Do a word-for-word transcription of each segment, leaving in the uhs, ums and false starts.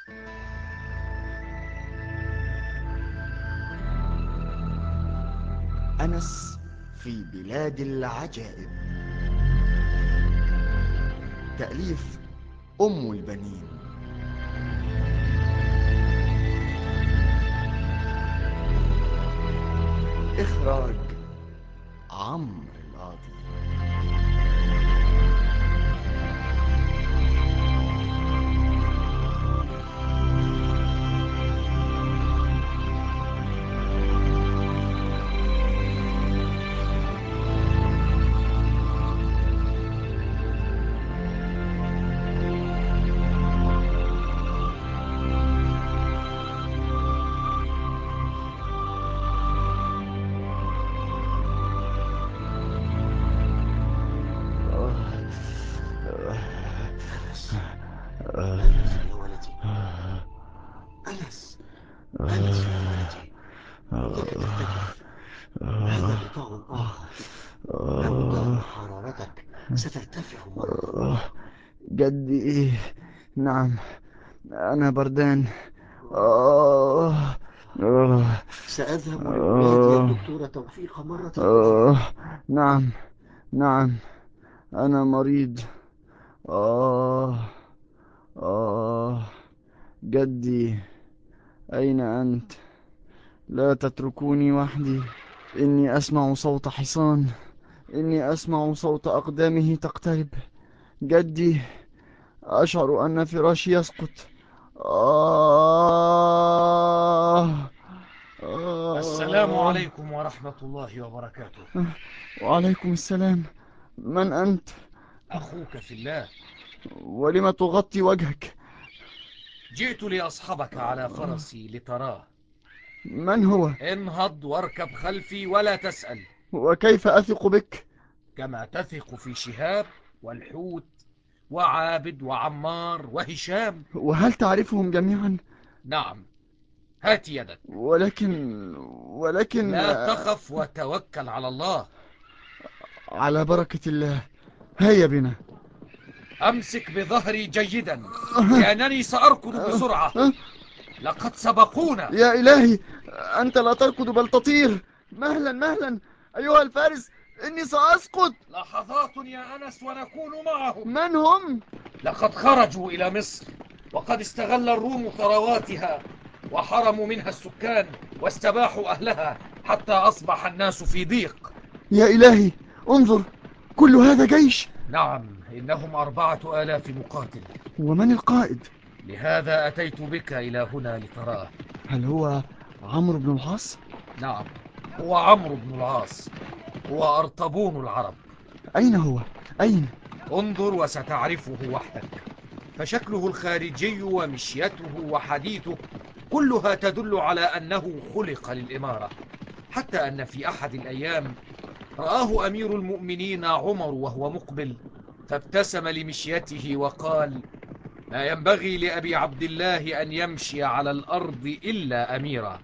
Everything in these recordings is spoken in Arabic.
أنس في بلاد العجائب. تأليف أم البنين. إخراج عمرو القاضي. أنس يا ولدي، أنس أنس يا ولدي، إنك ترتجف. هذا غطاء آخر، لو دام حرارتك سترتفع مرة أخرى. جدي، نعم أنا بردان. آه آه سأذهب لأنادي آه الدكتور توفيق مرة أخرى. آه نعم نعم أنا مريض. آه آه جدي، أين أنت؟ لا تتركوني وحدي. إني أسمع صوت حصان، إني أسمع صوت أقدامه تقترب. جدي، أشعر أن فراشي يسقط. آه السلام آه عليكم ورحمة الله وبركاته. وعليكم السلام. من أنت؟ أخوك في الله. ولم تغطي وجهك؟ جئت لأصحبك على فرسي لتراه. من هو؟ انهض واركب خلفي ولا تسأل. وكيف أثق بك؟ كما تثق في شهاب والحوت وعابد وعمار وهشام. وهل تعرفهم جميعا؟ نعم، هات يدك. ولكن ولكن لا تخف وتوكل على الله. على بركة الله، هيا بنا. أمسك بظهري جيدا لأنني سأركض بسرعة. لقد سبقونا. يا إلهي، أنت لا تركض بل تطير. مهلا مهلا أيها الفارس، إني سأسقط. لحظات يا أنس ونكون معهم. من هم؟ لقد خرجوا إلى مصر، وقد استغل الروم ثرواتها وحرموا منها السكان واستباحوا أهلها حتى أصبح الناس في ضيق. يا إلهي، انظر، كل هذا جيش. نعم، إنهم أربعة آلاف مقاتل. ومن القائد؟ لهذا أتيت بك إلى هنا لتراه. هل هو عمرو بن العاص؟ نعم، هو عمرو بن العاص، هو أرطبون العرب. أين هو؟ أين؟ انظر وستعرفه وحدك. فشكله الخارجي ومشيته وحديثه كلها تدل على أنه خلق للإمارة، حتى أن في أحد الأيام رآه أمير المؤمنين عمر وهو مقبل، فابتسم لمشيته وقال: ما ينبغي لأبي عبد الله أن يمشي على الأرض إلا أميرا.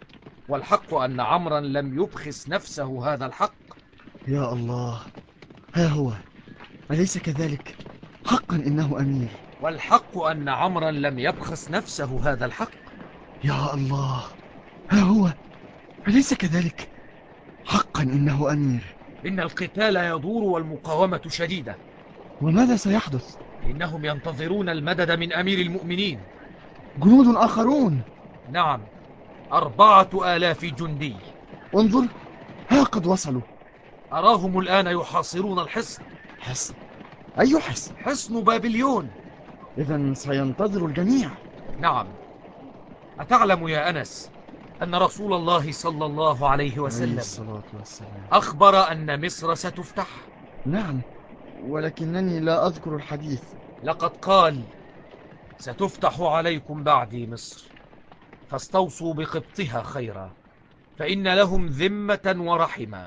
والحق أن عمرا لم يبخس نفسه هذا الحق. يا الله، ها هو، أليس كذلك؟ حقا إنه أمير. والحق أن عمرا لم يبخس نفسه هذا الحق. يا الله، ها هو، أليس كذلك؟ حقا إنه أمير. إن القتال يدور والمقاومة شديدة. وماذا سيحدث؟ إنهم ينتظرون المدد من أمير المؤمنين. جنود آخرون؟ نعم، أربعة آلاف جندي. انظر، ها قد وصلوا. أراهم الآن يحاصرون الحصن. حصن؟ أي حصن؟ حصن بابليون. إذن سينتظر الجميع. نعم. أتعلم يا أنس أن رسول الله صلى الله عليه عليه وسلم الصلاة والسلام أخبر أن مصر ستفتح؟ نعم، ولكنني لا أذكر الحديث. لقد قال: ستفتح عليكم بعدي مصر، فاستوصوا بقبطها خيرا، فإن لهم ذمة ورحما.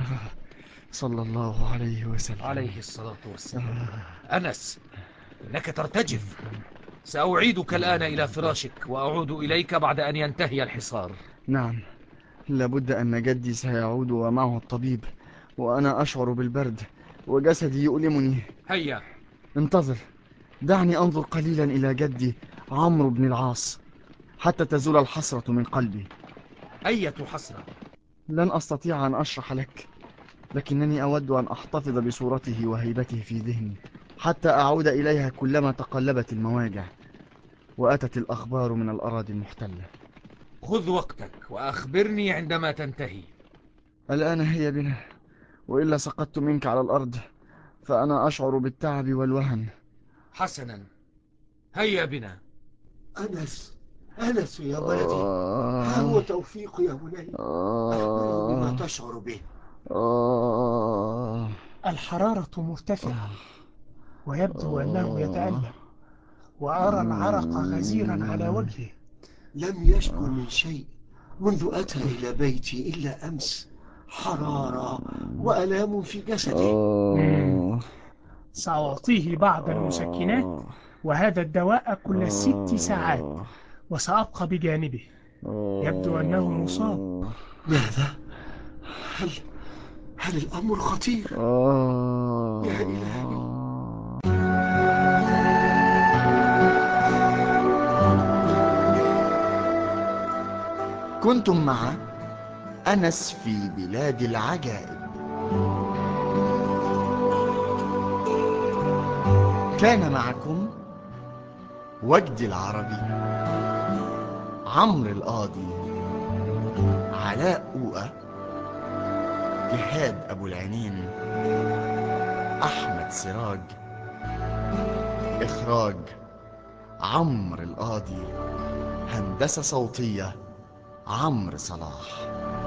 صلى الله عليه وسلم. عليه الصلاة والسلام. أنس، إنك ترتجف. سأعيدك الآن إلى فراشك وأعود إليك بعد أن ينتهي الحصار. نعم، لابد أن جدي سيعود ومعه الطبيب، وأنا أشعر بالبرد وجسدي يؤلمني. هيا. انتظر، دعني أنظر قليلا إلى جدي عمرو بن العاص، حتى تزول الحسرة من قلبي. أية حسرة؟ لن أستطيع أن أشرح لك، لكنني أود أن أحتفظ بصورته وهيبته في ذهني حتى أعود إليها كلما تقلبت المواجع وأتت الأخبار من الأراضي المحتلة. خذ وقتك وأخبرني عندما تنتهي. الآن هي بنا، وإلا سقطت منك على الأرض، فأنا أشعر بالتعب والوهن. حسنا، هيا بنا. أنس، أنس يا ولدي، آه ها هو توفيق يا بني. أخبرني بما آه تشعر به. آه الحرارة مرتفعة، ويبدو أنه آه يتألم، وأرى العرق غزيرا على وجهه. لم يشكو من شيء منذ أتى إلى بيتي إلا أمس، حرارة وألام في جسده. آه سأعطيه بعض المسكنات وهذا الدواء كل ست ساعات، وسأبقى بجانبه. يبدو أنه مصاب. ماذا؟ هل هل الأمر خطير؟ يا إلهي. كنتم مع أنس في بلاد العجائب. كان معكم وجدي العربي، عمرو القاضي، علاء أوقة، جهاد أبو العينين، أحمد سراج. إخراج عمرو القاضي. هندسة صوتية عمرو صلاح.